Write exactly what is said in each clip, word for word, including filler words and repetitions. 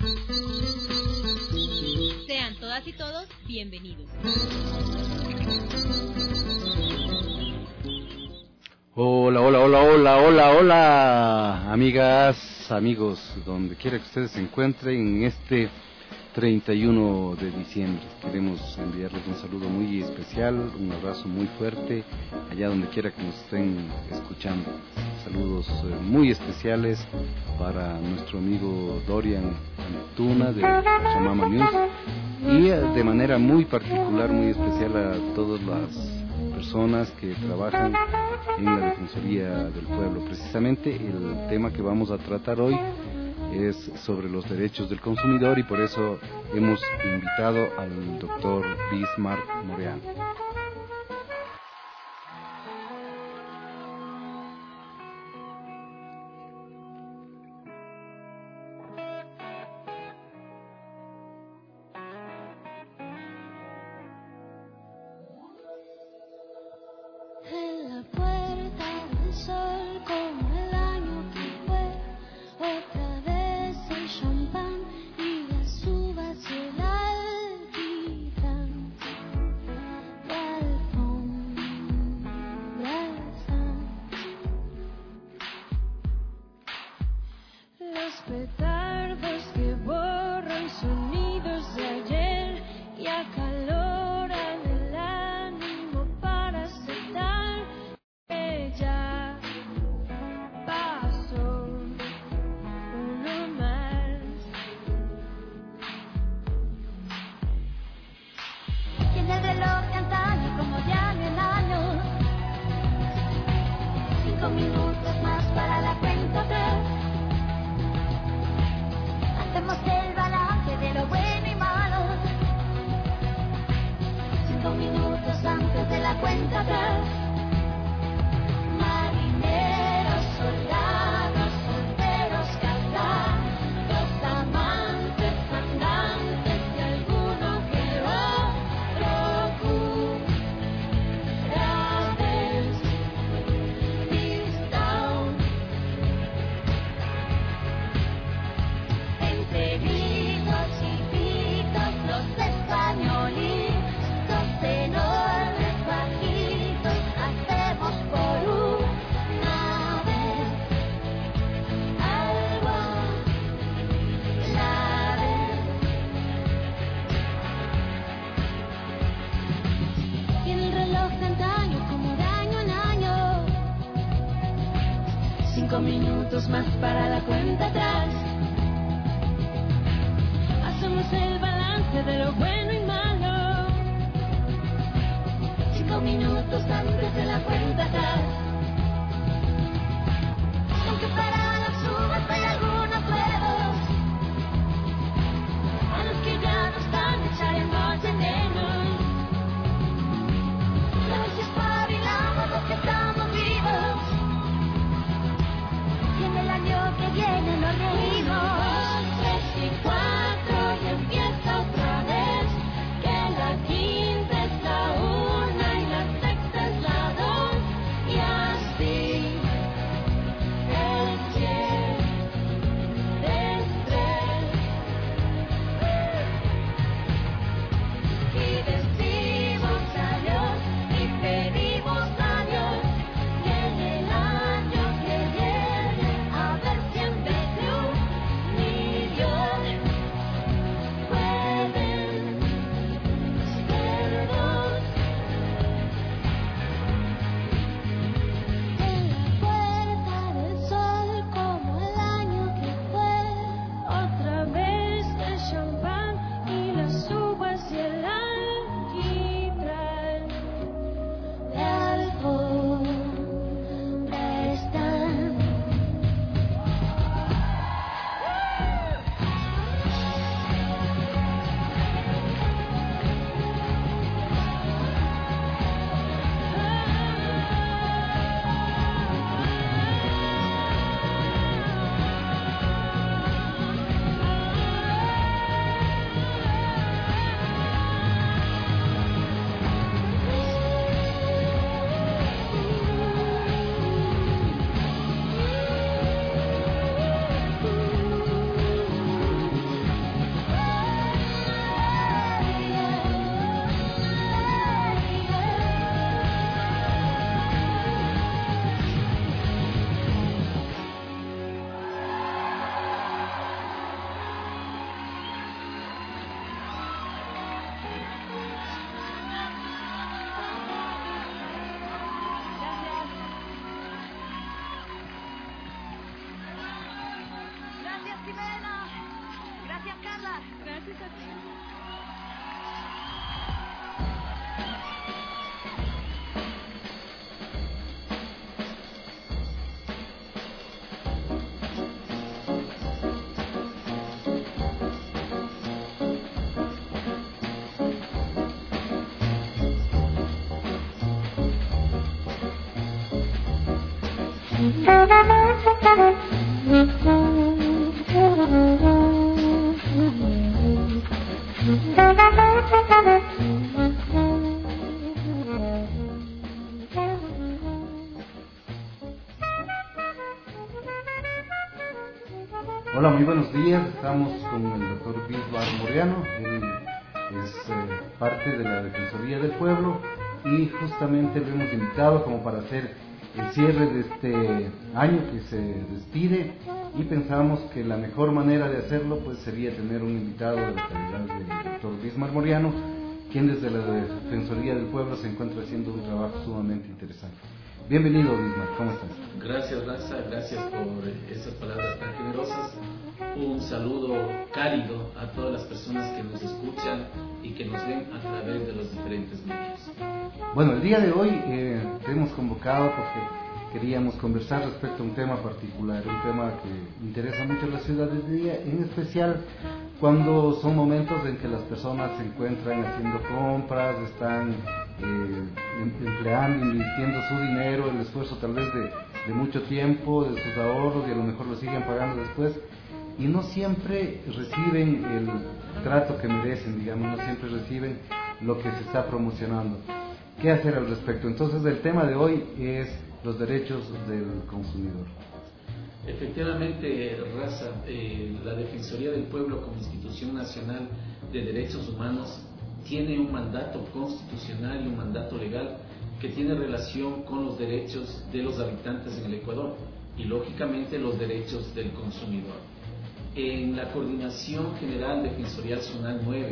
Sean todas y todos bienvenidos. Hola, hola, hola, hola, hola, hola, amigas, amigos, donde quiera que ustedes se encuentren en este treinta y uno de diciembre. Queremos enviarles un saludo muy especial, un abrazo muy fuerte, allá donde quiera que nos estén escuchando. Saludos eh, muy especiales para nuestro amigo Dorian Antuna de Chamama News y eh, de manera muy particular, muy especial a todas las personas que trabajan en la Defensoría del Pueblo. Precisamente el tema que vamos a tratar hoy es sobre los derechos del consumidor y por eso hemos invitado al doctor Bismarck Moreano. En la puerta del sol como el año que fue, otra vez el champán y las uvas y el alquitrán de alfombra. Los petardos que borran sonidos de ayer y acaloran el ánimo para aceptar que ya pasó uno más. Tiene el reloj de antaño como de año en año. Cinco minutos más para la cuenta atrás. Hacemos el balance de lo bueno y malo. Cinco minutos antes de la cuenta atrás. Marineros, soldados, solteros, casados, amantes, andantes y alguno que otro curades. Peace down. Entre gritos y pitos, los españolitos enormes, bajitos, hacemos por una vez algo a la vez. Y en el reloj de antaño, como de año en año, cinco minutos más para la cuenta atrás. Hacemos el balance de lo bueno y malo. Cinco minutos antes de la cuenta atrás. Aunque para las uvas hay algunos huevos, a los que ya no están echaremos de menos. A ver si espabilamos los que estamos vivos, y en el año que viene nos Hola, muy buenos días. Estamos con el doctor Bismar Moreano. Él es eh, parte de la Defensoría del Pueblo y justamente lo hemos invitado como para hacer el cierre de este año que se despide, y pensamos que la mejor manera de hacerlo pues sería tener un invitado de la calidad del doctor Bismar Moreano, quien desde la Defensoría del Pueblo se encuentra haciendo un trabajo sumamente interesante. Bienvenido, Bismar, ¿cómo estás? Gracias, Raza, gracias por esas palabras tan generosas. Un saludo cálido a todas las personas que nos escuchan y que nos ven a través de los diferentes medios. Bueno, el día de hoy eh, te hemos convocado porque queríamos conversar respecto a un tema particular, un tema que interesa mucho a la ciudadanía, en especial cuando son momentos en que las personas se encuentran haciendo compras, están eh, empleando, invirtiendo su dinero, el esfuerzo tal vez de, de mucho tiempo, de sus ahorros, y a lo mejor lo siguen pagando después, y no siempre reciben el trato que merecen, digamos, no siempre reciben lo que se está promocionando. ¿Qué hacer al respecto? Entonces, el tema de hoy es los derechos del consumidor. Efectivamente, Raza, eh, la Defensoría del Pueblo como institución nacional de derechos humanos tiene un mandato constitucional y un mandato legal que tiene relación con los derechos de los habitantes en el Ecuador y, lógicamente, los derechos del consumidor. En la Coordinación General Defensorial Zonal nueve,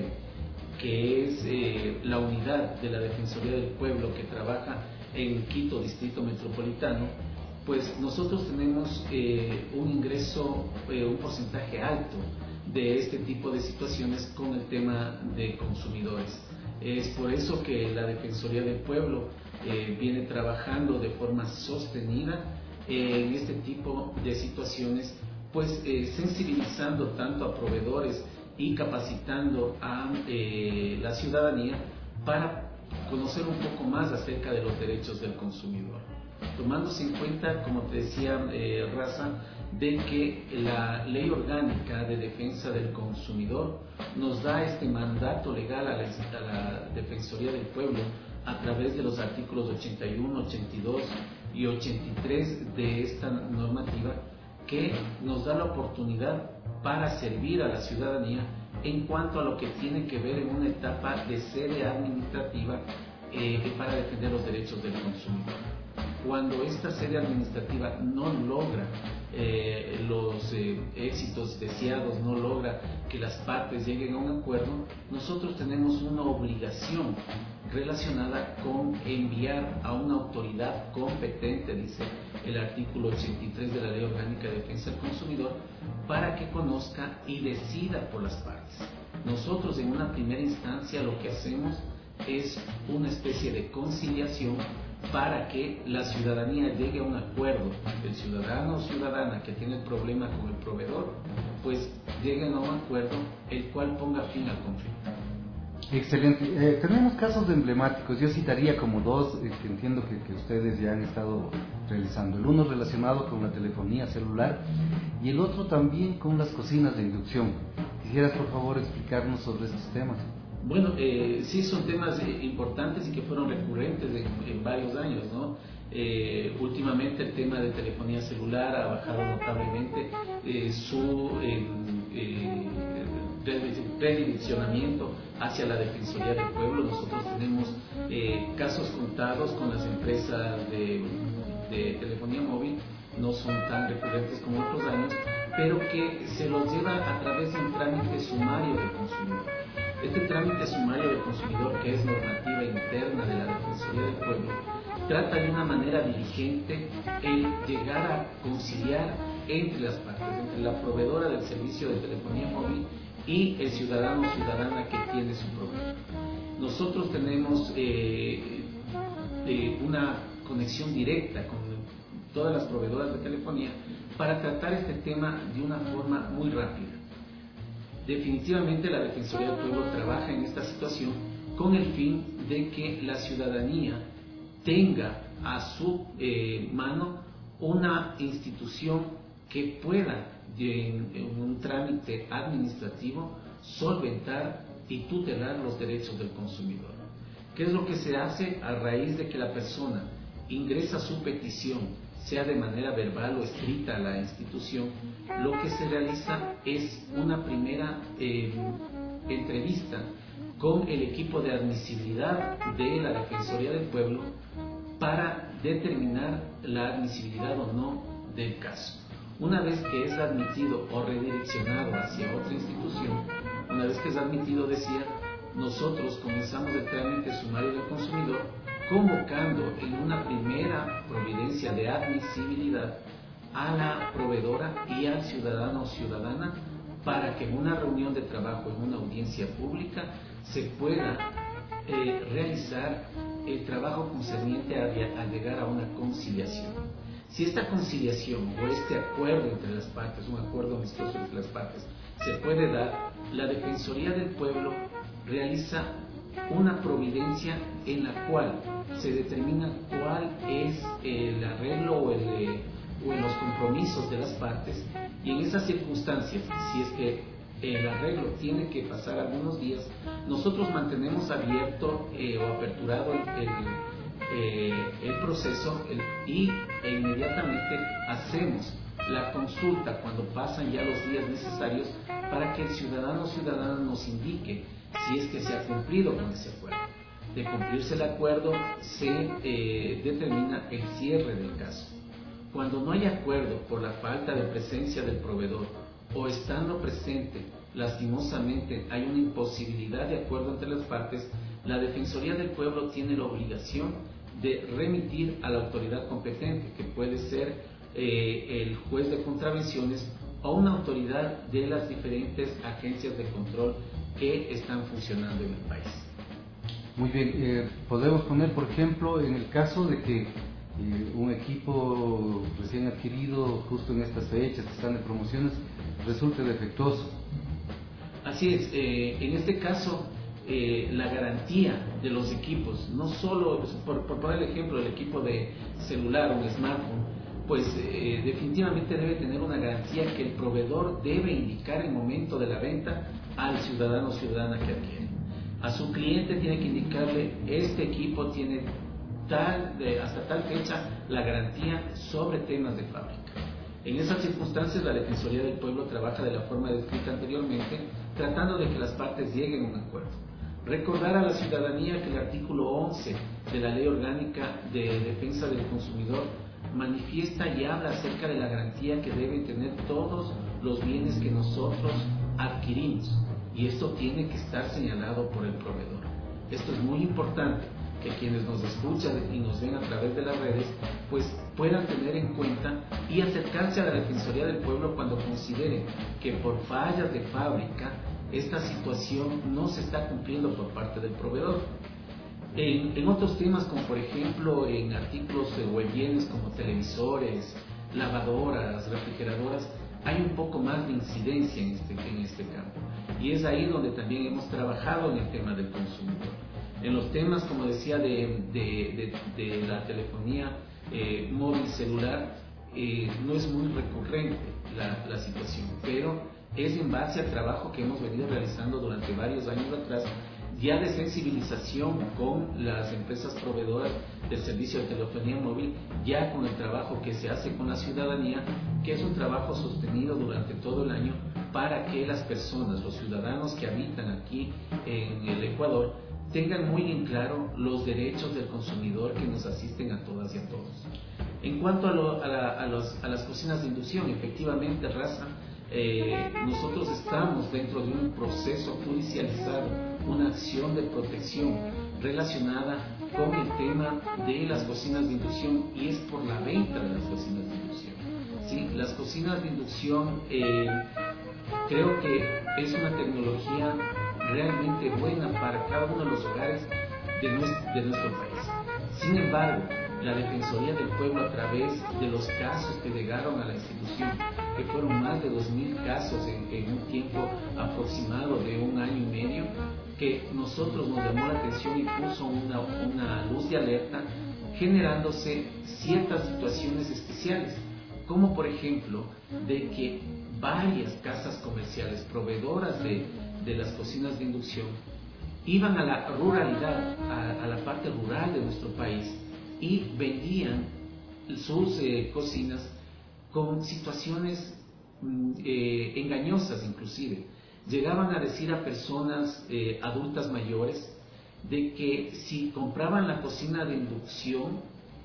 que es eh, la unidad de la Defensoría del Pueblo que trabaja en Quito, Distrito Metropolitano, pues nosotros tenemos eh, un ingreso, eh, un porcentaje alto de este tipo de situaciones con el tema de consumidores. Es por eso que la Defensoría del Pueblo eh, viene trabajando de forma sostenida eh, en este tipo de situaciones, pues eh, sensibilizando tanto a proveedores y capacitando a eh, la ciudadanía para conocer un poco más acerca de los derechos del consumidor, tomándose en cuenta, como te decía, eh, Raza, de que la Ley Orgánica de Defensa del Consumidor nos da este mandato legal a la, a la Defensoría del Pueblo a través de los artículos ochenta y uno, ochenta y dos y ochenta y tres de esta normativa, que nos da la oportunidad para servir a la ciudadanía en cuanto a lo que tiene que ver en una etapa de sede administrativa eh, para defender los derechos del consumidor. Cuando esta sede administrativa no logra eh, los eh, éxitos deseados, no logra que las partes lleguen a un acuerdo, nosotros tenemos una obligación relacionada con enviar a una autoridad competente, dice el artículo ochenta y tres de la Ley Orgánica de Defensa del Consumidor, para que conozca y decida por las partes. Nosotros en una primera instancia lo que hacemos es una especie de conciliación para que la ciudadanía llegue a un acuerdo. El ciudadano o ciudadana que tiene el problema con el proveedor, pues lleguen a un acuerdo el cual ponga fin al conflicto. Excelente. Eh, tenemos casos emblemáticos. Yo citaría como dos eh, que entiendo que, que ustedes ya han estado realizando. El uno relacionado con la telefonía celular y el otro también con las cocinas de inducción. ¿Quisieras, por favor, explicarnos sobre estos temas? Bueno, eh, sí son temas eh, importantes y que fueron recurrentes en, en varios años, ¿no? Eh, últimamente el tema de telefonía celular ha bajado notablemente eh, su eh, eh, redireccionamiento hacia la Defensoría del Pueblo. Nosotros tenemos eh, casos contados con las empresas de, de telefonía móvil, no son tan recurrentes como otros años, pero que se los lleva a través de un trámite sumario del consumidor. Este trámite sumario del consumidor, que es normativa interna de la Defensoría del Pueblo, trata de una manera diligente el llegar a conciliar entre las partes, entre la proveedora del servicio de telefonía móvil y el ciudadano o ciudadana que tiene su problema. Nosotros tenemos eh, eh, una conexión directa con todas las proveedoras de telefonía para tratar este tema de una forma muy rápida. Definitivamente la Defensoría del Pueblo trabaja en esta situación con el fin de que la ciudadanía tenga a su eh, mano una institución que pueda, en, en un trámite administrativo, solventar y tutelar los derechos del consumidor. ¿Qué es lo que se hace a raíz de que la persona ingresa su petición, sea de manera verbal o escrita a la institución? Lo que se realiza es una primera eh, entrevista con el equipo de admisibilidad de la Defensoría del Pueblo para determinar la admisibilidad o no del caso. Una vez que es admitido o redireccionado hacia otra institución, una vez que es admitido, decía, nosotros comenzamos el trámite sumario del consumidor convocando en una primera providencia de admisibilidad a la proveedora y al ciudadano o ciudadana para que en una reunión de trabajo, en una audiencia pública, se pueda eh, realizar el trabajo concerniente a, a llegar a una conciliación. Si esta conciliación o este acuerdo entre las partes, un acuerdo amistoso entre las partes, se puede dar, la Defensoría del Pueblo realiza una providencia en la cual se determina cuál es el arreglo o, el, eh, o los compromisos de las partes, y en esas circunstancias, si es que el arreglo tiene que pasar algunos días, nosotros mantenemos abierto eh, o aperturado el, el, eh, el proceso el, y e inmediatamente hacemos la consulta cuando pasan ya los días necesarios para que el ciudadano o ciudadana nos indique si es que se ha cumplido con ese acuerdo. De cumplirse el acuerdo se eh, determina el cierre del caso. Cuando no hay acuerdo por la falta de presencia del proveedor o estando presente, lastimosamente hay una imposibilidad de acuerdo entre las partes, la Defensoría del Pueblo tiene la obligación de remitir a la autoridad competente, que puede ser eh, el juez de contravenciones o una autoridad de las diferentes agencias de control que están funcionando en el país. Muy bien, eh, podemos poner, por ejemplo, en el caso de que eh, un equipo recién adquirido justo en estas fechas que están de promociones resulte defectuoso. Así es, eh, en este caso eh, la garantía de los equipos, no solo, por, por poner el ejemplo, el equipo de celular o un smartphone, pues eh, definitivamente debe tener una garantía que el proveedor debe indicar en el momento de la venta al ciudadano o ciudadana que adquiere. A su cliente tiene que indicarle, este equipo tiene tal, de, hasta tal fecha la garantía sobre temas de fábrica. En esas circunstancias la Defensoría del Pueblo trabaja de la forma descrita anteriormente, tratando de que las partes lleguen a un acuerdo. Recordar a la ciudadanía que el artículo once de la Ley Orgánica de Defensa del Consumidor manifiesta y habla acerca de la garantía que deben tener todos los bienes que nosotros adquirimos, y esto tiene que estar señalado por el proveedor. Esto es muy importante, que quienes nos escuchan y nos ven a través de las redes pues puedan tener en cuenta y acercarse a la Defensoría del Pueblo cuando consideren que por fallas de fábrica esta situación no se está cumpliendo por parte del proveedor. En, en otros temas, como por ejemplo en artículos o en bienes como televisores, lavadoras, refrigeradoras, hay un poco más de incidencia en este, en este campo, y es ahí donde también hemos trabajado en el tema del consumidor. En los temas, como decía, de, de, de, de la telefonía eh, móvil celular, eh, no es muy recurrente la, la situación, pero es en base al trabajo que hemos venido realizando durante varios años atrás, ya de sensibilización con las empresas proveedoras del servicio de telefonía móvil, ya con el trabajo que se hace con la ciudadanía, que es un trabajo sostenido durante todo el año para que las personas, los ciudadanos que habitan aquí en el Ecuador, tengan muy en claro los derechos del consumidor que nos asisten a todas y a todos. En cuanto a, lo, a, la, a, los, a las cocinas de inducción, efectivamente, Raza, eh, nosotros estamos dentro de un proceso judicializado, una acción de protección relacionada con el tema de las cocinas de inducción, y es por la venta de las cocinas de inducción. ¿sí? Las cocinas de inducción eh, creo que es una tecnología realmente buena para cada uno de los hogares de nuestro, de nuestro país. Sin embargo, la Defensoría del Pueblo, a través de los casos que llegaron a la institución, que fueron más de dos mil casos en, en un tiempo aproximado de un año y medio, que nosotros nos llamó la atención y puso una, una luz de alerta, generándose ciertas situaciones especiales, como por ejemplo de que varias casas comerciales proveedoras de, de las cocinas de inducción iban a la ruralidad, a, a la parte rural de nuestro país, y vendían sus eh, cocinas con situaciones eh, engañosas inclusive. Llegaban a decir a personas eh, adultas mayores de que si compraban la cocina de inducción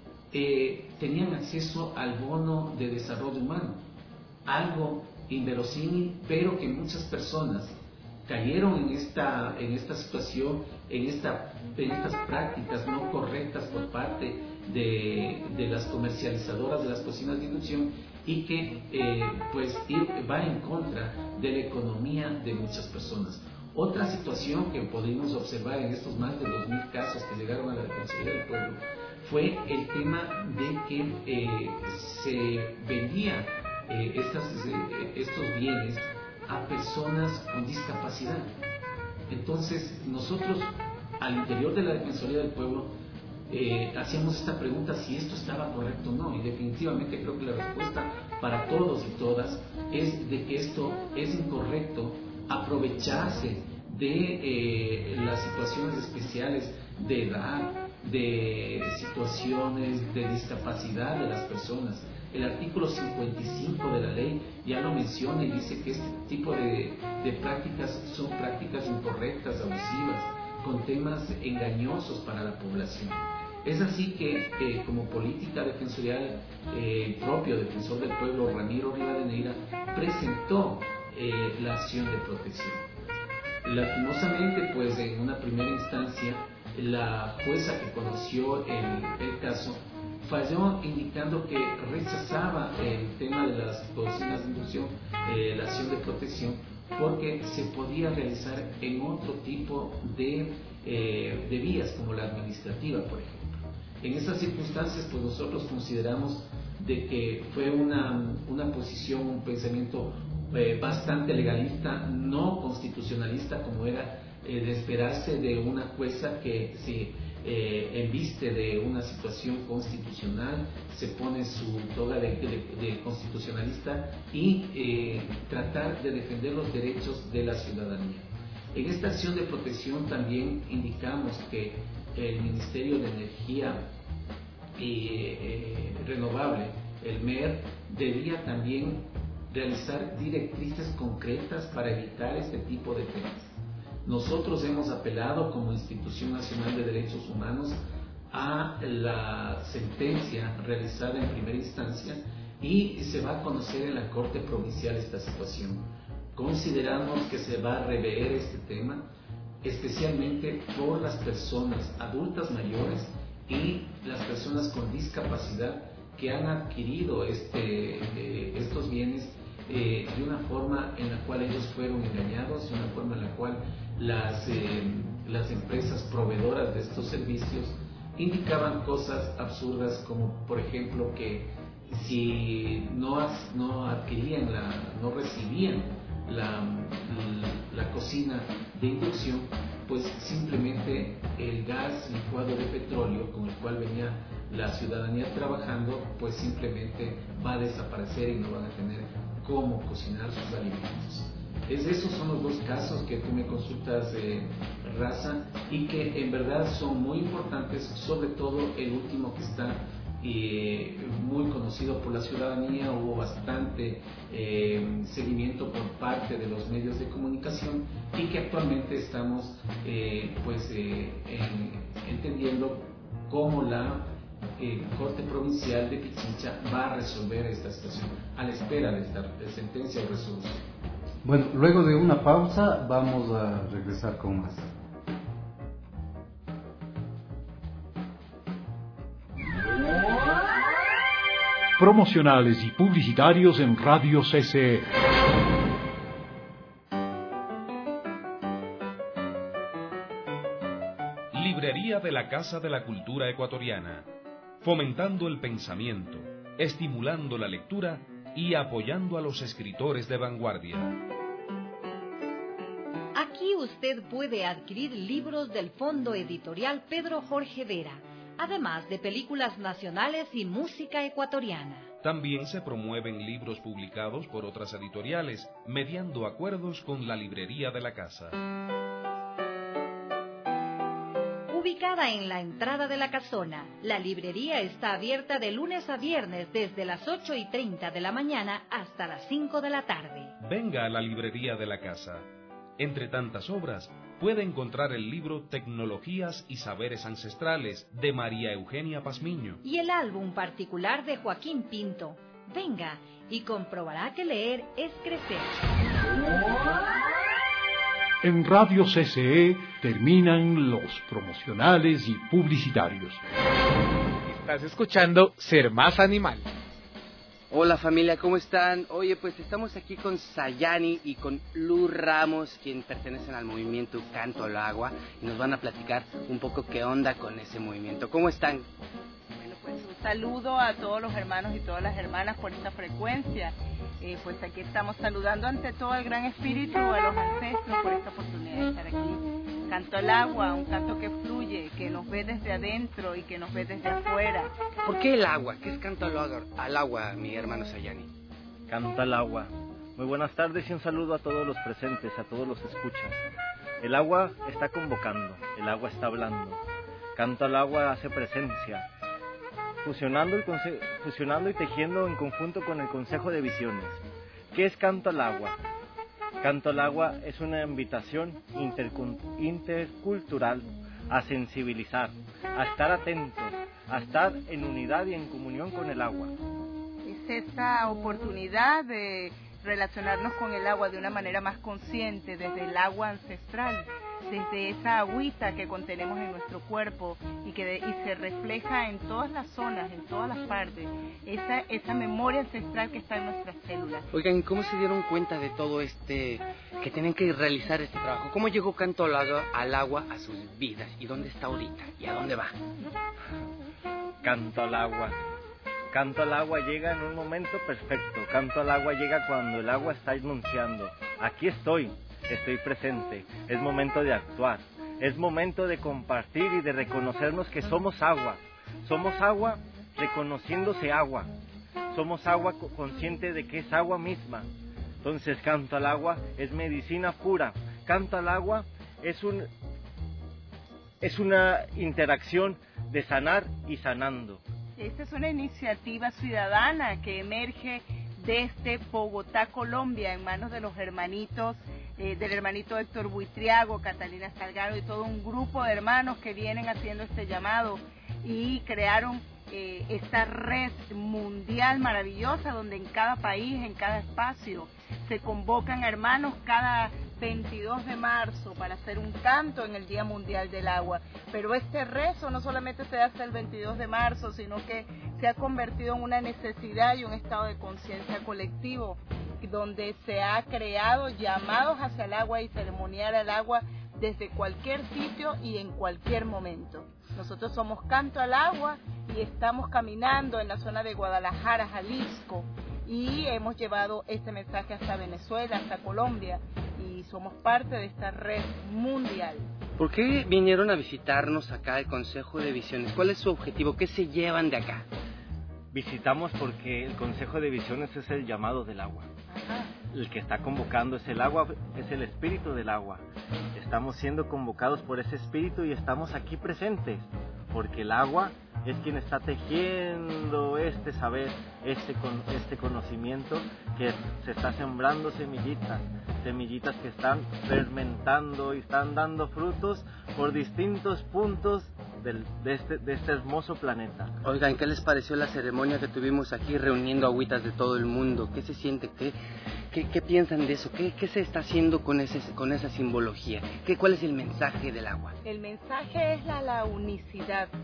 eh, tenían acceso al bono de desarrollo humano, algo inverosímil, pero que muchas personas cayeron en esta, en esta situación, en, esta, en estas prácticas no correctas por parte de, de las comercializadoras de las cocinas de inducción, y que eh, pues ir, va en contra de la economía de muchas personas. Otra situación que pudimos observar en estos más de dos mil casos que llegaron a la Defensoría del Pueblo fue el tema de que eh, se vendía eh, estas, eh, estos bienes a personas con discapacidad. Entonces nosotros al interior de la Defensoría del Pueblo eh, hacíamos esta pregunta si esto estaba correcto o no, y definitivamente creo que la respuesta para todos y todas es de que esto es incorrecto, aprovecharse de eh, las situaciones especiales de edad, de situaciones de discapacidad de las personas. El artículo cincuenta y cinco de la ley ya lo menciona y dice que este tipo de, de prácticas son prácticas incorrectas, abusivas, con temas engañosos para la población. Es así que eh, como política defensorial, eh, el propio defensor del pueblo, Ramiro Rivadeneira, presentó eh, la acción de protección. Lastimosamente, pues en una primera instancia, la jueza que conoció el, el caso falló indicando que rechazaba el tema de las cocinas de inducción, eh, la acción de protección, porque se podía realizar en otro tipo de, eh, de vías, como la administrativa, por ejemplo. En esas circunstancias, pues nosotros consideramos de que fue una, una posición, un pensamiento eh, bastante legalista, no constitucionalista, como era eh, de esperarse de una jueza que se eh, embiste de una situación constitucional, se pone su toga de, de, de constitucionalista y eh, tratar de defender los derechos de la ciudadanía. En esta acción de protección también indicamos que el Ministerio de Energía eh, eh, Renovable, el M E R, debía también realizar directrices concretas para evitar este tipo de temas. Nosotros hemos apelado como Institución Nacional de Derechos Humanos a la sentencia realizada en primera instancia y se va a conocer en la Corte Provincial esta situación. Consideramos que se va a rever este tema, especialmente por las personas adultas mayores y las personas con discapacidad que han adquirido este, eh, estos bienes eh, de una forma en la cual ellos fueron engañados, de una forma en la cual las, eh, las empresas proveedoras de estos servicios indicaban cosas absurdas, como por ejemplo que si no, as, no adquirían, la, no recibían la, la, la cocina de inducción, pues simplemente el gas licuado de petróleo con el cual venía la ciudadanía trabajando, pues simplemente va a desaparecer y no van a tener cómo cocinar sus alimentos. Es, esos son los dos casos que tú me consultas, eh, Raza, y que en verdad son muy importantes, sobre todo el último que está eh, muy conocido por la ciudadanía. Hubo bastante eh, seguimiento por parte de los medios de comunicación y que actualmente estamos eh, pues eh, en, entendiendo cómo la eh, Corte Provincial de Pichincha va a resolver esta situación a la espera de esta de sentencia o resolución. Bueno, luego de una pausa vamos a regresar con más. promocionales y publicitarios en Radio C C E. Librería de la Casa de la Cultura Ecuatoriana, fomentando el pensamiento, estimulando la lectura y apoyando a los escritores de vanguardia. Aquí usted puede adquirir libros del Fondo Editorial Pedro Jorge Vera, además de películas nacionales y música ecuatoriana. También se promueven libros publicados por otras editoriales, mediando acuerdos con la librería de la casa. Ubicada en la entrada de la casona, la librería está abierta de lunes a viernes desde las ocho y treinta de la mañana hasta las cinco de la tarde. Venga a la librería de la casa. Entre tantas obras, puede encontrar el libro Tecnologías y Saberes Ancestrales de María Eugenia Pazmiño y el álbum particular de Joaquín Pinto. Venga y comprobará que leer es crecer. En Radio C C E terminan los promocionales y publicitarios. Estás escuchando Ser Más Animal. Hola familia, ¿cómo están? Oye, pues estamos aquí con Sayani y con Lu Ramos, quien pertenecen al movimiento Canto al Agua, y nos van a platicar un poco qué onda con ese movimiento. ¿Cómo están? Bueno, pues un saludo a todos los hermanos y todas las hermanas por esta frecuencia. Eh, pues aquí estamos saludando ante todo al Gran Espíritu, a los ancestros por esta oportunidad de estar aquí. Canto al agua, un canto que fluye, que nos ve desde adentro y que nos ve desde afuera. ¿Por qué el agua? ¿Qué es canto al agua, al agua mi hermano Sayani? Canto al agua. Muy buenas tardes y un saludo a todos los presentes, a todos los escuchas. El agua está convocando, el agua está hablando. Canto al agua hace presencia, fusionando y, fusionando y tejiendo en conjunto con el Consejo de Visiones. ¿Qué es Canto al agua? Canto al agua es una invitación intercultural a sensibilizar, a estar atentos, a estar en unidad y en comunión con el agua. Es esta oportunidad de relacionarnos con el agua de una manera más consciente, desde el agua ancestral, desde esa agüita que contenemos en nuestro cuerpo y que de, y se refleja en todas las zonas, en todas las partes, esa, esa memoria ancestral que está en nuestras células. Oigan, ¿cómo se dieron cuenta de todo este, que tienen que realizar este trabajo? ¿Cómo llegó Canto al agua, al agua a sus vidas? ¿Y dónde está ahorita? ¿Y a dónde va? Canto al agua. Canto al agua llega en un momento perfecto. Canto al agua llega cuando el agua está anunciando: aquí estoy, estoy presente. Es momento de actuar. Es momento de compartir y de reconocernos que somos agua. Somos agua reconociéndose agua. Somos agua consciente de que es agua misma. Entonces canto al agua es medicina pura. Canto al agua es un es una interacción de sanar y sanando. Esta es una iniciativa ciudadana que emerge desde Bogotá, Colombia, en manos de los hermanitos, eh, del hermanito Héctor Buitriago, Catalina Salgado y todo un grupo de hermanos que vienen haciendo este llamado y crearon eh, esta red mundial maravillosa donde en cada país, en cada espacio, se convocan hermanos cada veintidós de marzo para hacer un canto en el Día Mundial del Agua. Pero este rezo no solamente se hace el veintidós de marzo, sino que se ha convertido en una necesidad y un estado de conciencia colectivo, donde se ha creado llamados hacia el agua y ceremoniar al agua desde cualquier sitio y en cualquier momento. Nosotros somos Canto al Agua y estamos caminando en la zona de Guadalajara, Jalisco, y hemos llevado este mensaje hasta Venezuela, hasta Colombia, y somos parte de esta red mundial. ¿Por qué vinieron a visitarnos acá el Consejo de Visiones? ¿Cuál es su objetivo? ¿Qué se llevan de acá? Visitamos porque el Consejo de Visiones es el llamado del agua. Ajá. El que está convocando es el agua, es el espíritu del agua. Estamos siendo convocados por ese espíritu y estamos aquí presentes, porque el agua es quien está tejiendo este saber, este, con, este conocimiento que se está sembrando semillitas, semillitas que están fermentando y están dando frutos por distintos puntos del, de, este, de este hermoso planeta. Oigan, ¿qué les pareció la ceremonia que tuvimos aquí reuniendo agüitas de todo el mundo? ¿Qué se siente? ¿Qué, qué, qué piensan de eso? ¿Qué, qué se está haciendo con, ese, con esa simbología? ¿Qué, ¿Cuál es el mensaje del agua? El mensaje es la, la unicidad.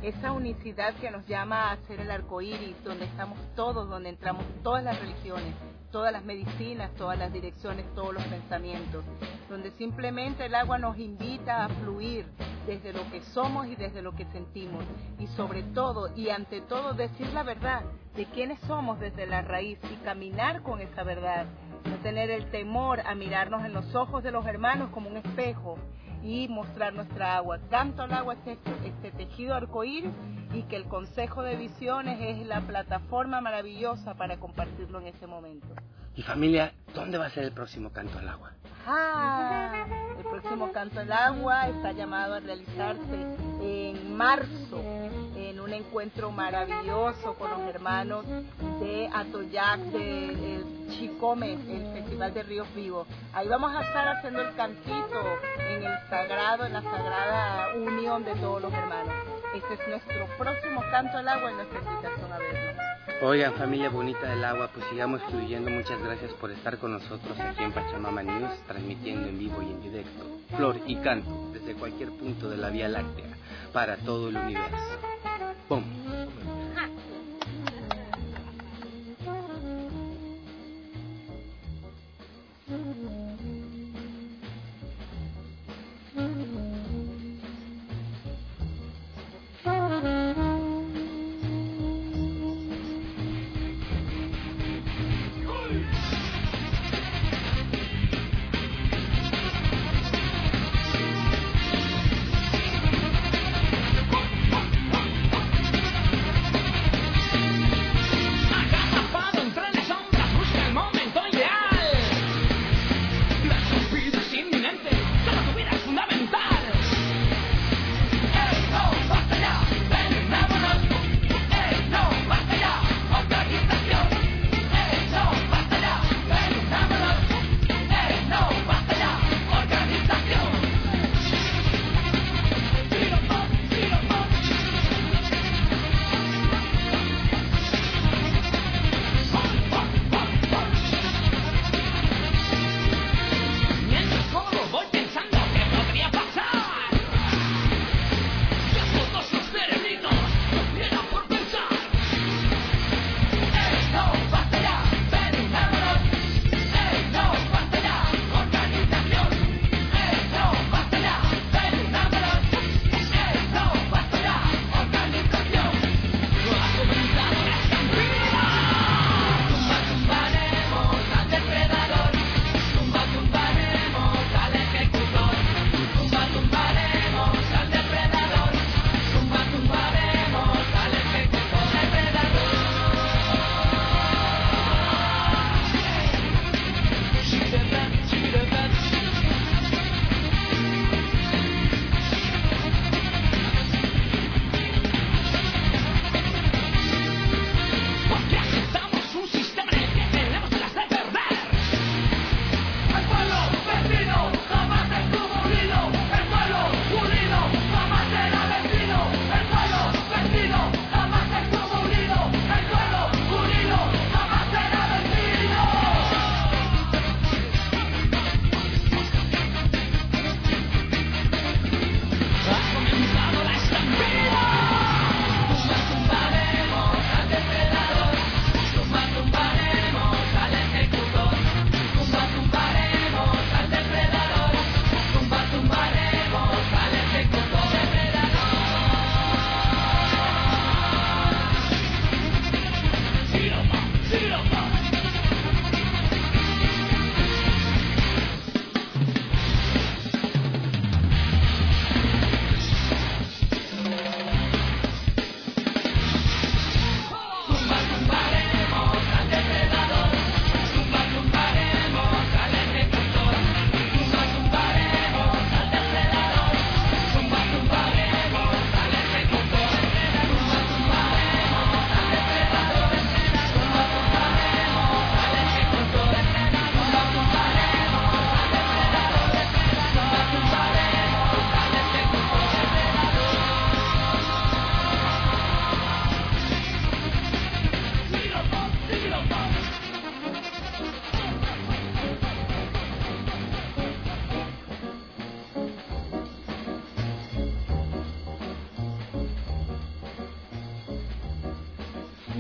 esa unicidad que nos llama a ser el arco iris, donde estamos todos, donde entramos todas las religiones, todas las medicinas, todas las direcciones, todos los pensamientos, donde simplemente el agua nos invita a fluir desde lo que somos y desde lo que sentimos, y sobre todo y ante todo decir la verdad de quiénes somos desde la raíz y caminar con esa verdad, no tener el temor a mirarnos en los ojos de los hermanos como un espejo y mostrar nuestra agua. Canto al agua este, este tejido arcoíris, y que el Consejo de Visiones es la plataforma maravillosa para compartirlo en este momento. Y familia, ¿dónde va a ser el próximo Canto al Agua? Ah, el próximo Canto al Agua está llamado a realizarse en marzo, en un encuentro maravilloso con los hermanos de Atoyac, de Chicome, el Festival de Ríos Vivos. Ahí vamos a estar haciendo el cantito en el sagrado, en la sagrada unión de todos los hermanos. Este es nuestro próximo Canto al Agua y nuestra invitación a verlo. Oigan, familia bonita del agua, pues sigamos fluyendo. Muchas gracias por estar con nosotros aquí en Pachamama News, transmitiendo en vivo y en directo flor y canto desde cualquier punto de la Vía Láctea para todo el universo. ¡Pum!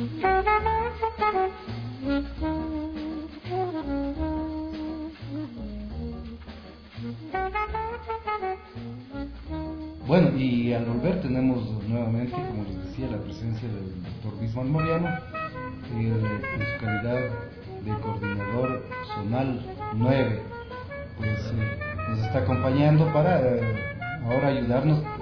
Bueno, y al volver tenemos nuevamente, como les decía, la presencia del doctor Bismarck Moreano, eh, en su calidad de coordinador zonal nueve, pues eh, nos está acompañando para eh, ahora ayudarnos eh,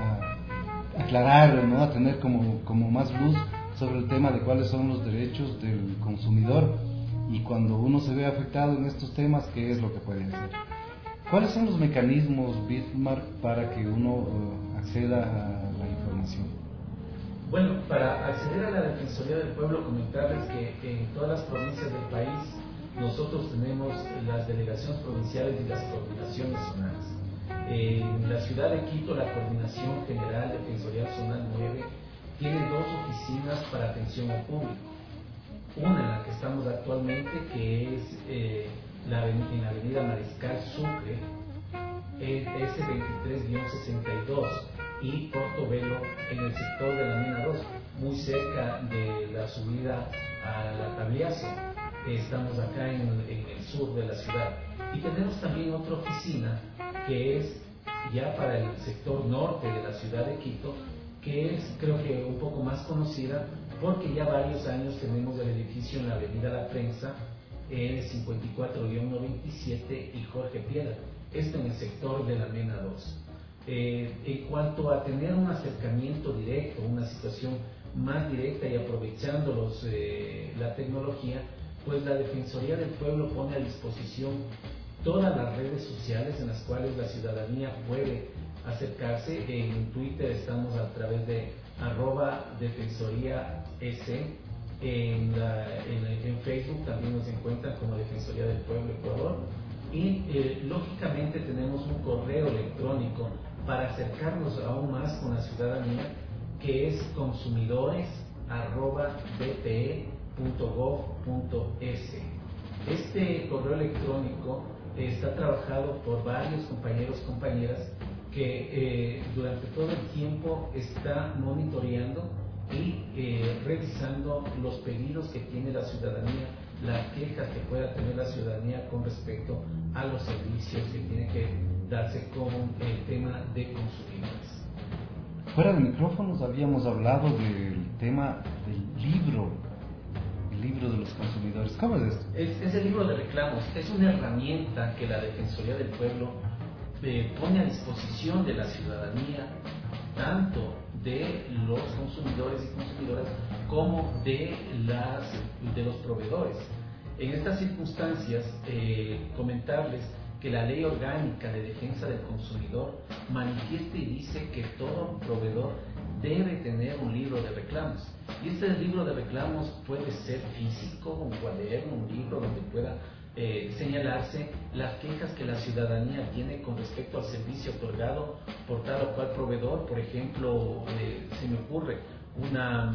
a aclarar, ¿no? A tener como, como más luz sobre el tema de cuáles son los derechos del consumidor y cuando uno se ve afectado en estos temas, qué es lo que puede hacer. ¿Cuáles son los mecanismos, Bismarck, para que uno uh, acceda a la información? Bueno, para acceder a la Defensoría del Pueblo, comentarles que, que en todas las provincias del país nosotros tenemos las delegaciones provinciales y las coordinaciones zonales. En la ciudad de Quito, la Coordinación General Defensorial Zonal nueve tiene dos oficinas para atención al público. Una en la que estamos actualmente, que es eh, la, en la avenida Mariscal Sucre, S veintitrés sesenta y dos, y Portobelo en el sector de la Mina dos, muy cerca de la subida a la Tabliazo. Estamos acá en, en el sur de la ciudad. Y tenemos también otra oficina que es ya para el sector norte de la ciudad de Quito, que es creo que un poco más conocida porque ya varios años tenemos el edificio en la avenida La Prensa, en cincuenta y cuatro noventa y siete y Jorge Piedra, esto en el sector de la Mena dos. Eh, en cuanto a tener un acercamiento directo, una situación más directa y aprovechando los, eh, la tecnología, pues la Defensoría del Pueblo pone a disposición todas las redes sociales en las cuales la ciudadanía puede acercarse. En Twitter estamos a través de arroba Defensoría S, en, la, en, en Facebook también nos encuentran como Defensoría del Pueblo Ecuador, y eh, lógicamente tenemos un correo electrónico para acercarnos aún más con la ciudadanía, que es consumidores arroba d p e punto gov punto es. Este correo electrónico está trabajado por varios compañeros y compañeras que eh, durante todo el tiempo está monitoreando y eh, revisando los pedidos que tiene la ciudadanía, las quejas que pueda tener la ciudadanía con respecto a los servicios que tiene que darse con el tema de consumidores. Fuera de micrófonos habíamos hablado del tema del libro, el libro de los consumidores. ¿Cómo es esto? Es, es el libro de reclamos, es una herramienta que la Defensoría del Pueblo eh, pone a disposición de la ciudadanía, tanto de los consumidores y consumidoras como de, las, de los proveedores. En estas circunstancias, eh, comentarles que la Ley Orgánica de Defensa del Consumidor manifiesta y dice que todo proveedor debe tener un libro de reclamos. Y este libro de reclamos puede ser físico, un cuaderno, un libro donde pueda eh, señalarse las quejas que la ciudadanía tiene con respecto al servicio otorgado por tal o cual proveedor. Por ejemplo, eh, se me ocurre una,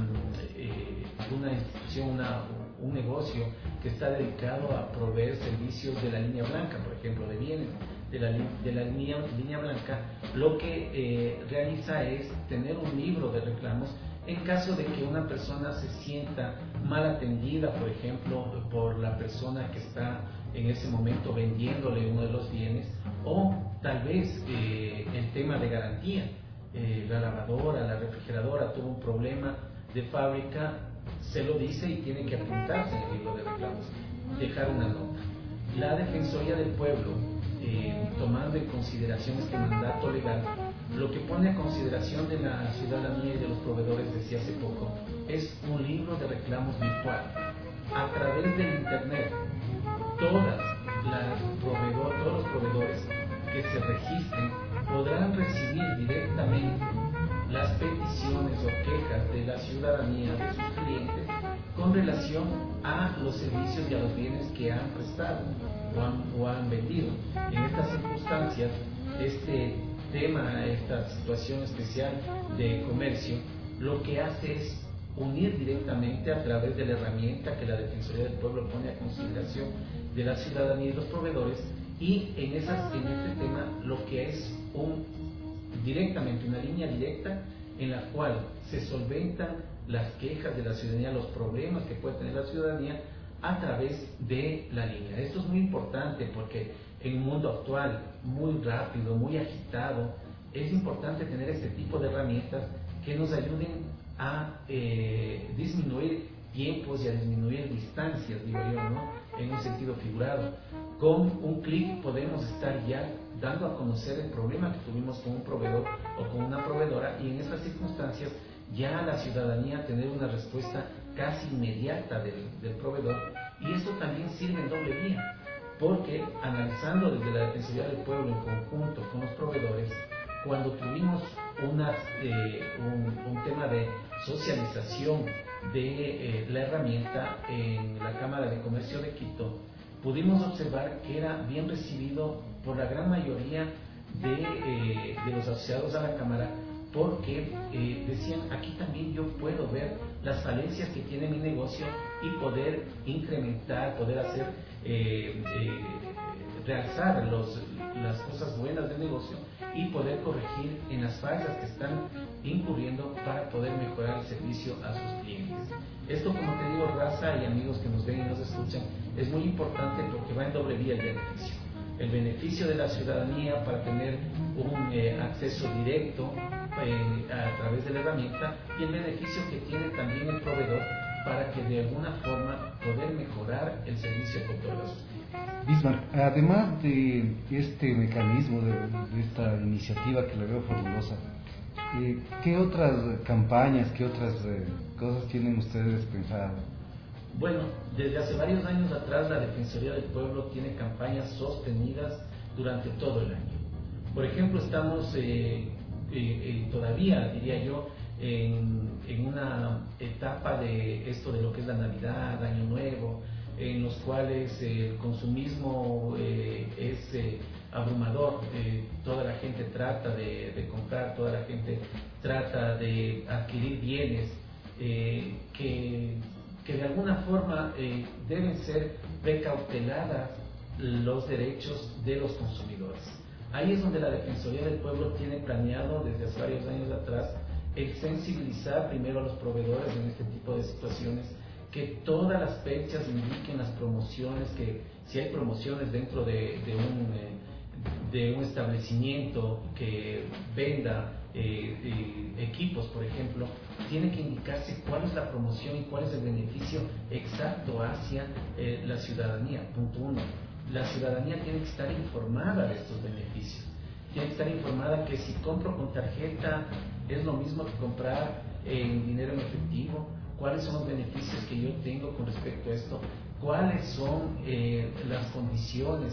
eh, una institución, una, un negocio que está dedicado a proveer servicios de la línea blanca, por ejemplo, de bienes de la, de la línea, línea blanca, lo que eh, realiza es tener un libro de reclamos en caso de que una persona se sienta mal atendida, por ejemplo, por la persona que está en ese momento vendiéndole uno de los bienes, o tal vez eh, el tema de garantía. Eh, la lavadora, la refrigeradora tuvo un problema de fábrica, se lo dice y tiene que apuntarse en el libro de reclamos, dejar una nota. La Defensoría del Pueblo, eh, tomando en consideración este mandato legal, lo que pone a consideración de la ciudadanía y de los proveedores, decía hace poco, es un libro de reclamos virtual. A través del internet, todas las proveedor, todos los proveedores que se registren podrán recibir directamente las peticiones o quejas de la ciudadanía, de sus clientes, con relación a los servicios y a los bienes que han prestado o han, o han vendido. En estas circunstancias, este tema, esta situación especial de comercio, lo que hace es unir directamente a través de la herramienta que la Defensoría del Pueblo pone a consideración de la ciudadanía y los proveedores, y en, esas, en este tema lo que es un directamente una línea directa en la cual se solventan las quejas de la ciudadanía, los problemas que puede tener la ciudadanía a través de la línea. Esto es muy importante porque en un mundo actual muy rápido, muy agitado, es importante tener este tipo de herramientas que nos ayuden a eh, disminuir tiempos y a disminuir distancias, digo yo, ¿no? En un sentido figurado. Con un clic podemos estar ya dando a conocer el problema que tuvimos con un proveedor o con una proveedora, y en esas circunstancias ya la ciudadanía tener una respuesta casi inmediata del, del proveedor. Y esto también sirve en doble vía, porque analizando desde la Defensoría del Pueblo en conjunto con los proveedores, cuando tuvimos una, eh, un, un tema de socialización de eh, la herramienta en la Cámara de Comercio de Quito, pudimos observar que era bien recibido por la gran mayoría de, eh, de los asociados a la Cámara, porque eh, decían, aquí también yo puedo ver las falencias que tiene mi negocio y poder incrementar, poder hacer, eh, eh, realzar los, las cosas buenas del negocio y poder corregir en las fallas que están incurriendo para poder mejorar el servicio a sus clientes. Esto, como te digo, raza y amigos que nos ven y nos escuchan, es muy importante porque va en doble vía el beneficio. El beneficio de la ciudadanía para tener un eh, acceso directo eh, a través de la herramienta, y el beneficio que tiene también el proveedor para que de alguna forma poder mejorar el servicio que otorga a sus clientes. Bismarck, además de este mecanismo, de, de esta iniciativa que la veo fabulosa, eh, ¿qué otras campañas, qué otras eh, cosas tienen ustedes pensado? Bueno, desde hace varios años atrás la Defensoría del Pueblo tiene campañas sostenidas durante todo el año. Por ejemplo, estamos eh, eh, eh, todavía, diría yo, en, en una etapa de esto de lo que es la Navidad, Año Nuevo, en los cuales eh, el consumismo eh, es eh, abrumador. Eh, toda la gente trata de, de comprar, toda la gente trata de adquirir bienes eh, que... que de alguna forma eh, deben ser precauteladas los derechos de los consumidores. Ahí es donde la Defensoría del Pueblo tiene planeado desde hace varios años atrás el sensibilizar primero a los proveedores en este tipo de situaciones, que todas las fechas indiquen las promociones, que si hay promociones dentro de, de, un, eh, de un establecimiento que venda Eh, eh, equipos, por ejemplo, tiene que indicarse cuál es la promoción y cuál es el beneficio exacto hacia eh, la ciudadanía. Punto uno, la ciudadanía tiene que estar informada de estos beneficios, tiene que estar informada que si compro con tarjeta es lo mismo que comprar en dinero en efectivo, cuáles son los beneficios que yo tengo con respecto a esto, cuáles son eh, las condiciones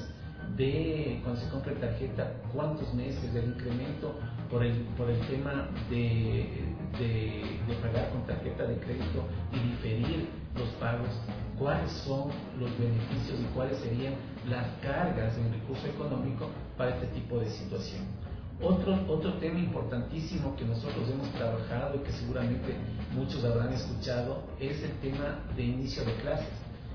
de cuando se compra en tarjeta, cuántos meses del incremento por el, por el tema de, de, de pagar con tarjeta de crédito y diferir los pagos, cuáles son los beneficios y cuáles serían las cargas en recurso económico para este tipo de situación. Otro, otro tema importantísimo que nosotros hemos trabajado y que seguramente muchos habrán escuchado es el tema de inicio de clases.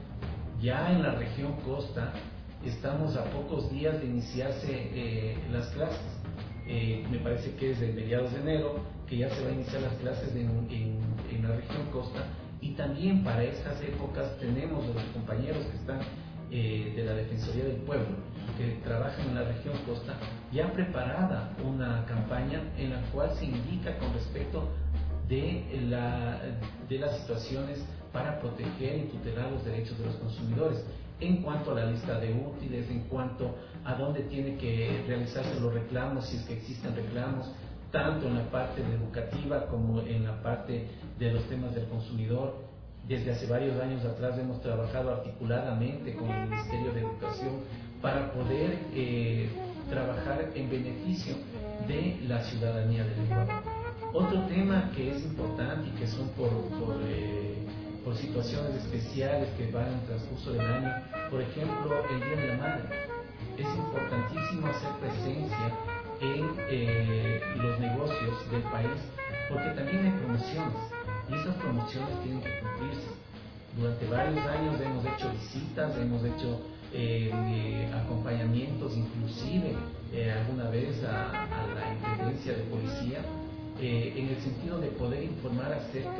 Ya en la región costa estamos a pocos días de iniciarse eh, las clases. Eh, me parece que es de mediados de enero que ya se van a iniciar las clases en, en, en la región costa, y también para esas épocas tenemos los compañeros que están eh, de la Defensoría del Pueblo que trabajan en la región costa ya preparada una campaña en la cual se indica con respecto de, la, de las situaciones para proteger y tutelar los derechos de los consumidores, en cuanto a la lista de útiles, en cuanto a dónde tiene que realizarse los reclamos, si es que existen reclamos, tanto en la parte educativa como en la parte de los temas del consumidor. Desde hace varios años atrás hemos trabajado articuladamente con el Ministerio de Educación para poder eh, trabajar en beneficio de la ciudadanía del Ecuador. Otro tema que es importante y que son por... por eh, por situaciones especiales que van en el transcurso del año, por ejemplo, el Día de la Madre. Es importantísimo hacer presencia en eh, los negocios del país, porque también hay promociones, y esas promociones tienen que cumplirse. Durante varios años hemos hecho visitas, hemos hecho eh, eh, acompañamientos, inclusive eh, alguna vez a, a la Intendencia de Policía, eh, en el sentido de poder informar acerca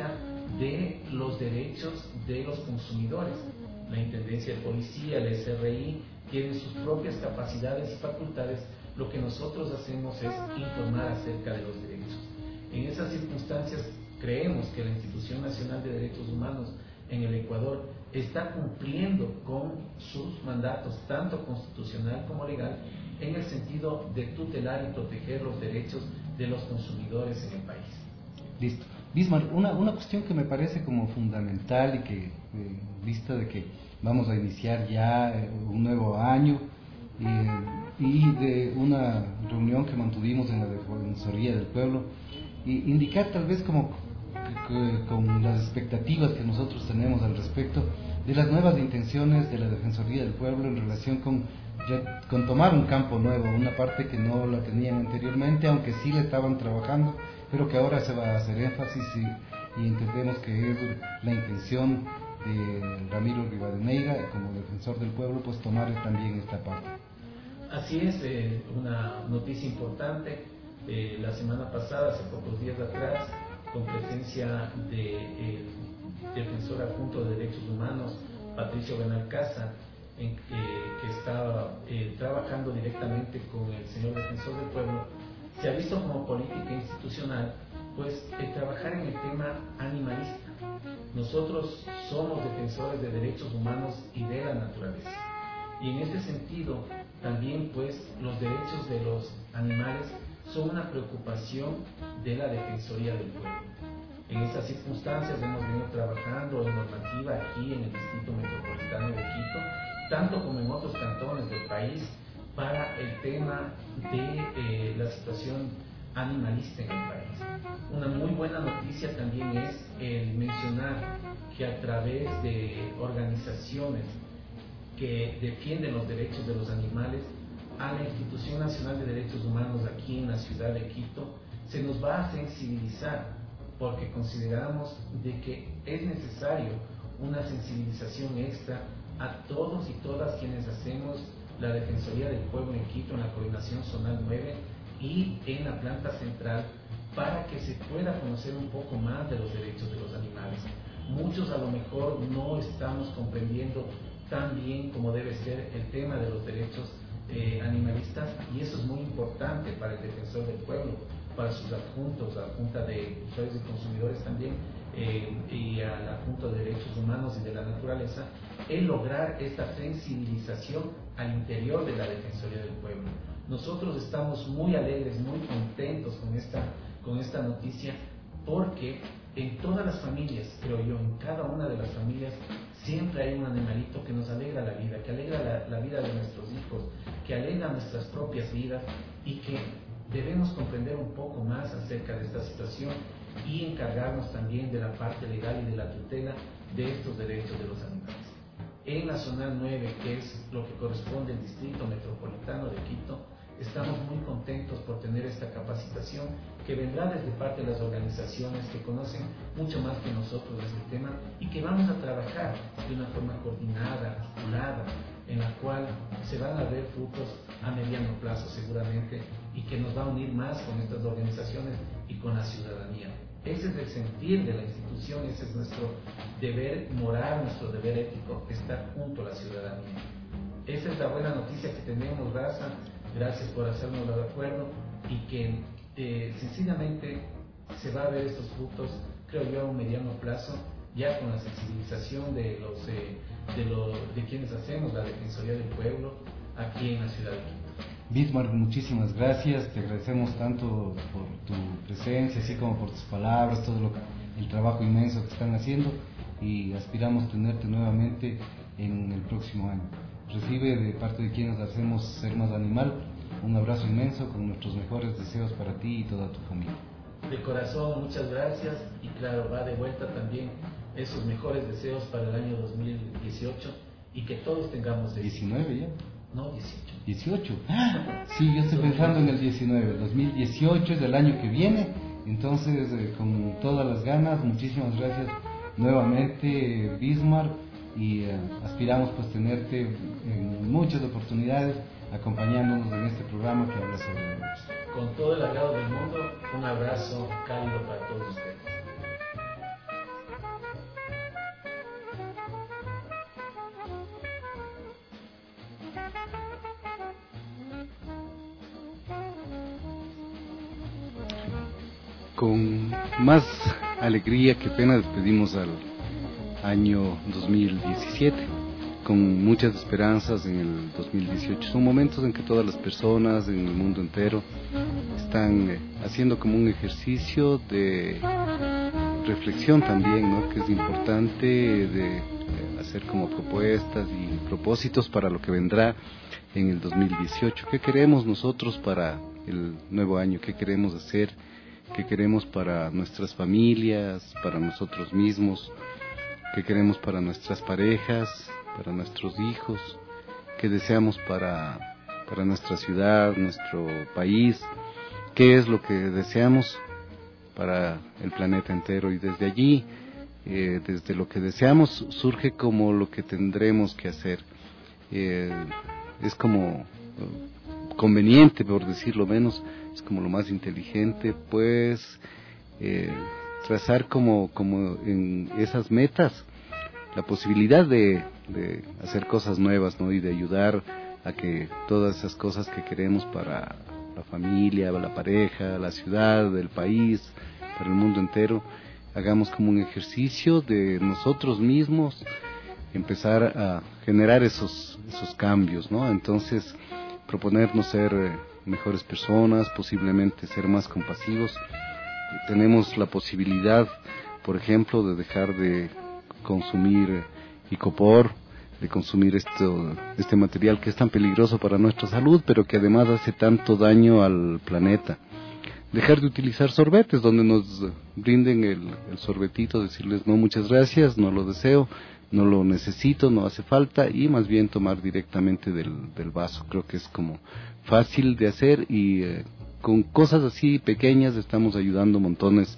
de los derechos de los consumidores. La Intendencia de Policía, el S R I, tienen sus propias capacidades y facultades. Lo que nosotros hacemos es informar acerca de los derechos. En esas circunstancias, creemos que la Institución Nacional de Derechos Humanos en el Ecuador está cumpliendo con sus mandatos, tanto constitucional como legal, en el sentido de tutelar y proteger los derechos de los consumidores en el país. Listo. Bismarck, una, una cuestión que me parece como fundamental y que, eh, vista de que vamos a iniciar ya eh, un nuevo año eh, y de una reunión que mantuvimos en la Defensoría del Pueblo, y indicar tal vez como que, que, con las expectativas que nosotros tenemos al respecto de las nuevas intenciones de la Defensoría del Pueblo en relación con, con tomar un campo nuevo, una parte que no la tenían anteriormente, aunque sí le estaban trabajando, pero que ahora se va a hacer énfasis y, y entendemos que es la intención de Ramiro Rivadeneira como defensor del pueblo, pues tomar también esta parte. Así es, eh, una noticia importante. Eh, la semana pasada, hace pocos días atrás, con presencia del de, defensor adjunto de derechos humanos, Patricio Benalcázar, en, eh, que estaba eh, trabajando directamente con el señor defensor del pueblo, se ha visto como política institucional, pues el trabajar en el tema animalista. Nosotros somos defensores de derechos humanos y de la naturaleza. Y en ese sentido, también pues los derechos de los animales son una preocupación de la Defensoría del Pueblo. En esas circunstancias hemos venido trabajando en normativa aquí en el Distrito Metropolitano de Quito, tanto como en otros cantones del país, para el tema de eh, la situación animalista en el país. Una muy buena noticia también es el mencionar que a través de organizaciones que defienden los derechos de los animales, a la Institución Nacional de Derechos Humanos aquí en la ciudad de Quito se nos va a sensibilizar, porque consideramos de que es necesario una sensibilización extra a todos y todas quienes hacemos la Defensoría del Pueblo en Quito, en la Coordinación Zonal nueve y en la planta central, para que se pueda conocer un poco más de los derechos de los animales. Muchos a lo mejor no estamos comprendiendo tan bien como debe ser el tema de los derechos eh, animalistas, y eso es muy importante para el Defensor del Pueblo, para sus adjuntos, la Junta de Usuarios y Consumidores también, eh, y a la Junta de Derechos Humanos y de la Naturaleza, el lograr esta sensibilización al interior de la Defensoría del Pueblo. Nosotros estamos muy alegres, muy contentos con esta, con esta noticia, porque en todas las familias, creo yo, en cada una de las familias, siempre hay un animalito que nos alegra la vida, que alegra la, la vida de nuestros hijos, que alegra nuestras propias vidas, y que debemos comprender un poco más acerca de esta situación y encargarnos también de la parte legal y de la tutela de estos derechos de los animales. En la zona nueve, que es lo que corresponde al Distrito Metropolitano de Quito, estamos muy contentos por tener esta capacitación que vendrá desde parte de las organizaciones que conocen mucho más que nosotros de este tema, y que vamos a trabajar de una forma coordinada, articulada, en la cual se van a ver frutos a mediano plazo seguramente, y que nos va a unir más con estas organizaciones y con la ciudadanía. Ese es el sentir de la institución, ese es nuestro deber moral, nuestro deber ético, estar junto a la ciudadanía. Esa es la buena noticia que tenemos, Raza. Gracias por hacernos de acuerdo, y que eh, sencillamente se va a ver estos frutos, creo yo, a un mediano plazo, ya con la sensibilización de los eh, de, lo, de quienes hacemos la Defensoría del Pueblo aquí en la ciudad de Quito. Bismarck, muchísimas gracias, te agradecemos tanto por tu presencia, así como por tus palabras, todo lo, el trabajo inmenso que están haciendo, y aspiramos tenerte nuevamente en el próximo año. Recibe de parte de quienes hacemos Ser Más Animal un abrazo inmenso con nuestros mejores deseos para ti y toda tu familia. De corazón, muchas gracias, y claro, va de vuelta también esos mejores deseos para el año dos mil dieciocho, y que todos tengamos éxito. diecinueve ya. No, dieciocho. dieciocho. Ah, sí, yo estoy pensando en el diecinueve. dos mil dieciocho es el año que viene. Entonces, eh, con todas las ganas, muchísimas gracias nuevamente, Bismarck, y eh, aspiramos pues tenerte en muchas oportunidades acompañándonos en este programa que habla sobre derechos. Con todo el agrado del mundo, un abrazo cálido para todos ustedes. con más alegría que pena despedimos al año dos mil diecisiete, con muchas esperanzas en el dos mil dieciocho. Son momentos en que todas las personas en el mundo entero están eh, haciendo como un ejercicio de reflexión también, ¿no? Que es importante de eh, hacer como propuestas y propósitos para lo que vendrá en el dos mil dieciocho. ¿Qué queremos nosotros para el nuevo año? ¿Qué queremos hacer? ¿Qué queremos para nuestras familias, para nosotros mismos? ¿Qué queremos para nuestras parejas, para nuestros hijos? ¿Qué deseamos para, para nuestra ciudad, nuestro país? ¿Qué es lo que deseamos para el planeta entero? Y desde allí, eh, desde lo que deseamos, surge como lo que tendremos que hacer. Eh, es como eh, conveniente, por decirlo menos, es como lo más inteligente, pues eh, trazar como, como en esas metas la posibilidad de, de hacer cosas nuevas, ¿no? Y de ayudar a que todas esas cosas que queremos para la familia, la pareja, la ciudad, el país, para el mundo entero, hagamos como un ejercicio de nosotros mismos empezar a generar esos, esos cambios, ¿no? Entonces, proponernos ser eh, mejores personas, posiblemente ser más compasivos. Tenemos la posibilidad, por ejemplo, de dejar de consumir icopor, de consumir esto, este material que es tan peligroso para nuestra salud, pero que además hace tanto daño al planeta. Dejar de utilizar sorbetes, donde nos brinden el, el sorbetito, decirles no, muchas gracias, no lo deseo, no lo necesito, no hace falta, y más bien tomar directamente del, del vaso. Creo que es como fácil de hacer y eh, con cosas así pequeñas estamos ayudando montones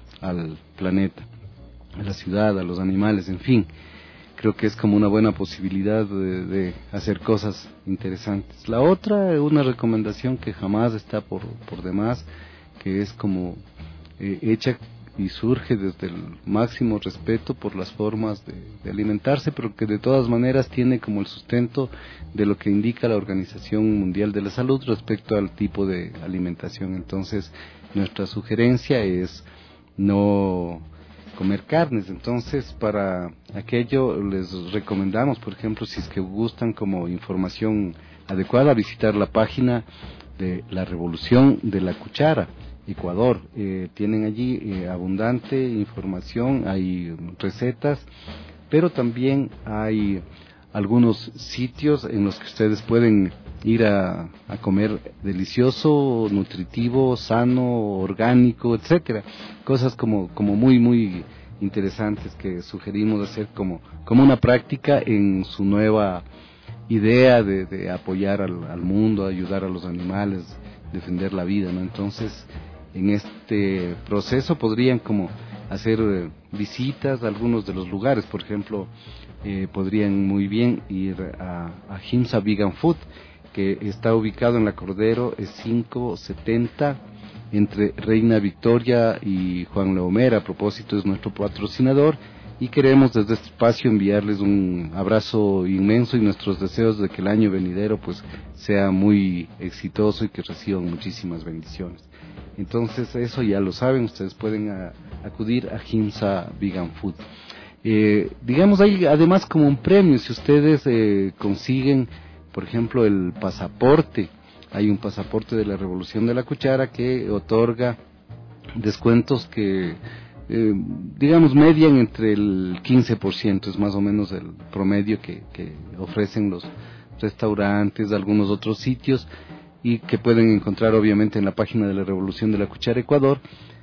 al planeta, a la ciudad, a los animales, en fin. Creo que es como una buena posibilidad de, de hacer cosas interesantes. La otra, una recomendación que jamás está por, por demás, que es como eh, hecha y surge desde el máximo respeto por las formas de, de alimentarse, pero que de todas maneras tiene como el sustento de lo que indica la Organización Mundial de la Salud respecto al tipo de alimentación. Entonces, nuestra sugerencia es no comer carnes. Entonces, para aquello les recomendamos, por ejemplo, si es que gustan como información adecuada, visitar la página de la Revolución de la Cuchara, Ecuador. Eh, tienen allí eh, abundante información, hay recetas, pero también hay algunos sitios en los que ustedes pueden ir a, a comer delicioso, nutritivo, sano, orgánico, etcétera. Cosas como, como muy, muy interesantes que sugerimos hacer como, como una práctica en su nueva idea de, de apoyar al, al mundo, ayudar a los animales, defender la vida, ¿no? Entonces, en este proceso podrían como hacer eh, visitas a algunos de los lugares. Por ejemplo, eh, podrían muy bien ir a, a Himsa Vegan Food, que está ubicado en la Cordero, es quinientos setenta, entre Reina Victoria y Juan Leomera. A propósito, es nuestro patrocinador y queremos desde este espacio enviarles un abrazo inmenso y nuestros deseos de que el año venidero pues sea muy exitoso y que reciban muchísimas bendiciones. Entonces, eso ya lo saben, ustedes pueden a, acudir a Himsa Vegan Food. Eh, digamos, hay además como un premio, si ustedes eh, consiguen, por ejemplo, el pasaporte. Hay un pasaporte de la Revolución de la Cuchara que otorga descuentos que, eh, digamos, median entre el quince por ciento, es más o menos el promedio que, que ofrecen los restaurantes, algunos otros sitios, y que pueden encontrar obviamente en la página de la Revolución de la Cuchara Ecuador.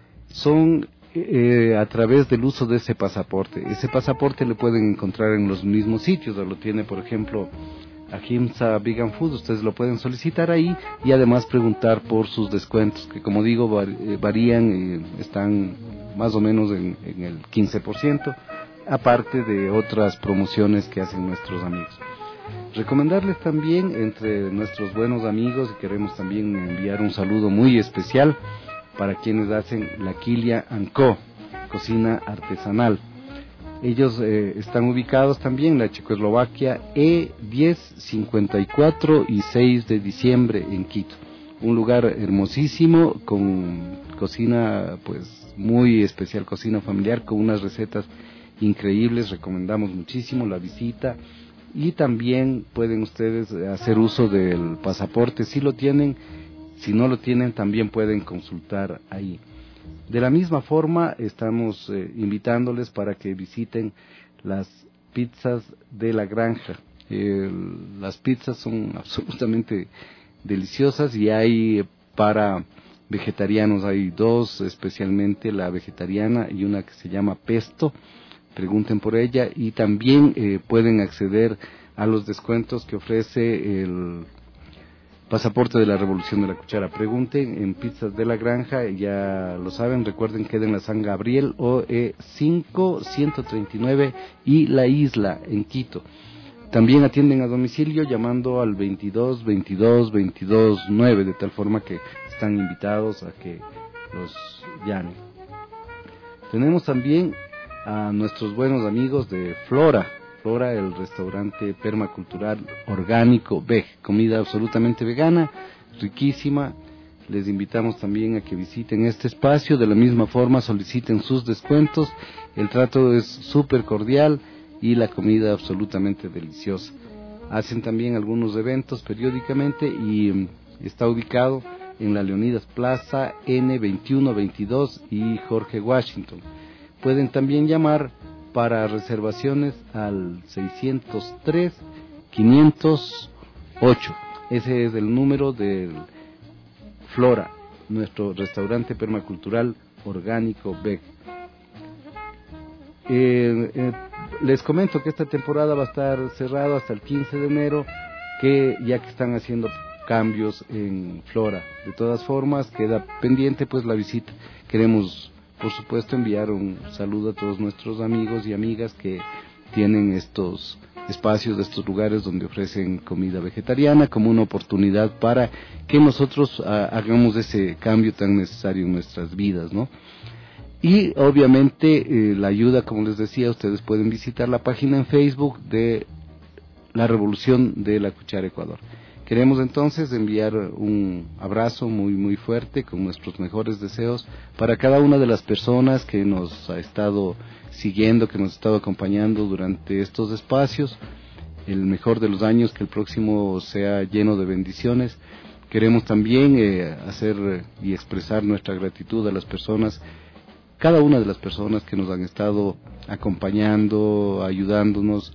Son eh, a través del uso de ese pasaporte. Ese pasaporte le pueden encontrar en los mismos sitios, o lo tiene, por ejemplo, a Himsa Vegan Food, ustedes lo pueden solicitar ahí y además preguntar por sus descuentos, que como digo varían, eh, están más o menos en, en el quince por ciento, aparte de otras promociones que hacen nuestros amigos. Recomendarles también, entre nuestros buenos amigos, y queremos también enviar un saludo muy especial para quienes hacen la Quilia and Co, cocina artesanal. Ellos eh, están ubicados también en la Checoslovaquia E diez cincuenta y cuatro y seis de diciembre en Quito. Un lugar hermosísimo con, cocina pues muy especial, cocina familiar con unas recetas increíbles, recomendamos muchísimo la visita. Y también pueden ustedes hacer uso del pasaporte si lo tienen, si no lo tienen también pueden consultar ahí. De la misma forma estamos eh, invitándoles para que visiten las pizzas de la granja. Eh, las pizzas son absolutamente deliciosas y hay para vegetarianos, hay dos especialmente, la vegetariana y una que se llama pesto. Pregunten por ella y también eh, pueden acceder a los descuentos que ofrece el pasaporte de la Revolución de la Cuchara. Pregunten en Pizzas de la Granja, ya lo saben, recuerden que en la San Gabriel O E cinco, ciento treinta y nueve y La Isla en Quito. También atienden a domicilio llamando al veintidós, veintidós, veintidós, nueve, de tal forma que están invitados a que los llamen. Tenemos también a nuestros buenos amigos de Flora, Flora, el restaurante permacultural orgánico veg, comida absolutamente vegana, riquísima. Les invitamos también a que visiten este espacio, de la misma forma soliciten sus descuentos, el trato es súper cordial y la comida absolutamente deliciosa. Hacen también algunos eventos periódicamente y um, está ubicado en la Leonidas Plaza N veintiuno veintidós y Jorge Washington. Pueden también llamar para reservaciones al seiscientos tres, quinientos ocho. Ese es el número del Flora, nuestro restaurante permacultural orgánico veg. Eh, eh, les comento que esta temporada va a estar cerrada hasta el quince de enero, que ya que están haciendo cambios en Flora. De todas formas, queda pendiente pues la visita. Queremos por supuesto enviar un saludo a todos nuestros amigos y amigas que tienen estos espacios, de estos lugares donde ofrecen comida vegetariana, como una oportunidad para que nosotros ah, hagamos ese cambio tan necesario en nuestras vidas, ¿no? Y obviamente eh, la ayuda, como les decía, ustedes pueden visitar la página en Facebook de la Revolución de la Cuchara Ecuador. Queremos entonces enviar un abrazo muy muy fuerte con nuestros mejores deseos para cada una de las personas que nos ha estado siguiendo, que nos ha estado acompañando durante estos espacios. El mejor de los años, que el próximo sea lleno de bendiciones. Queremos también eh, hacer y expresar nuestra gratitud a las personas, cada una de las personas que nos han estado acompañando, ayudándonos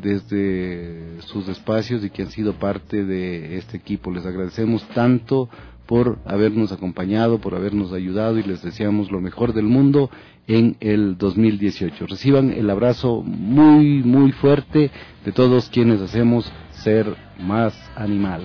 desde sus espacios y que han sido parte de este equipo. Les agradecemos tanto por habernos acompañado, por habernos ayudado y les deseamos lo mejor del mundo en el dos mil dieciocho. Reciban el abrazo muy muy fuerte de todos quienes hacemos Ser Más Animal.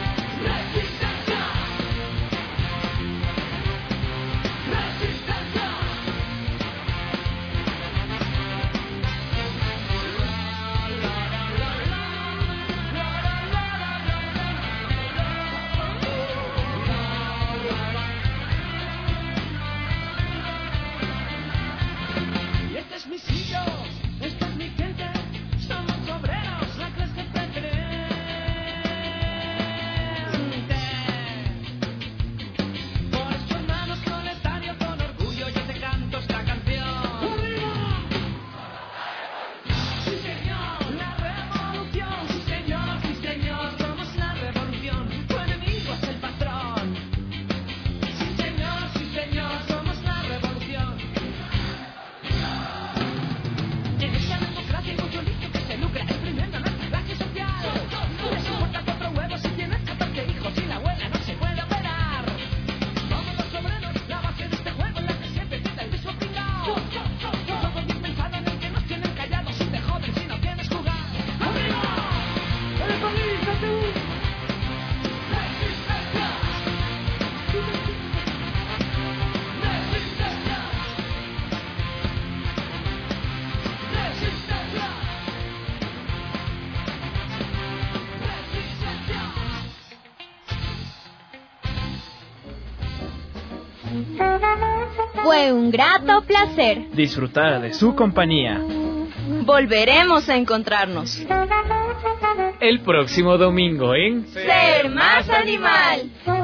Resistencia. Fue un grato placer disfrutar de su compañía. Volveremos a encontrarnos el próximo domingo en Ser Más Animal.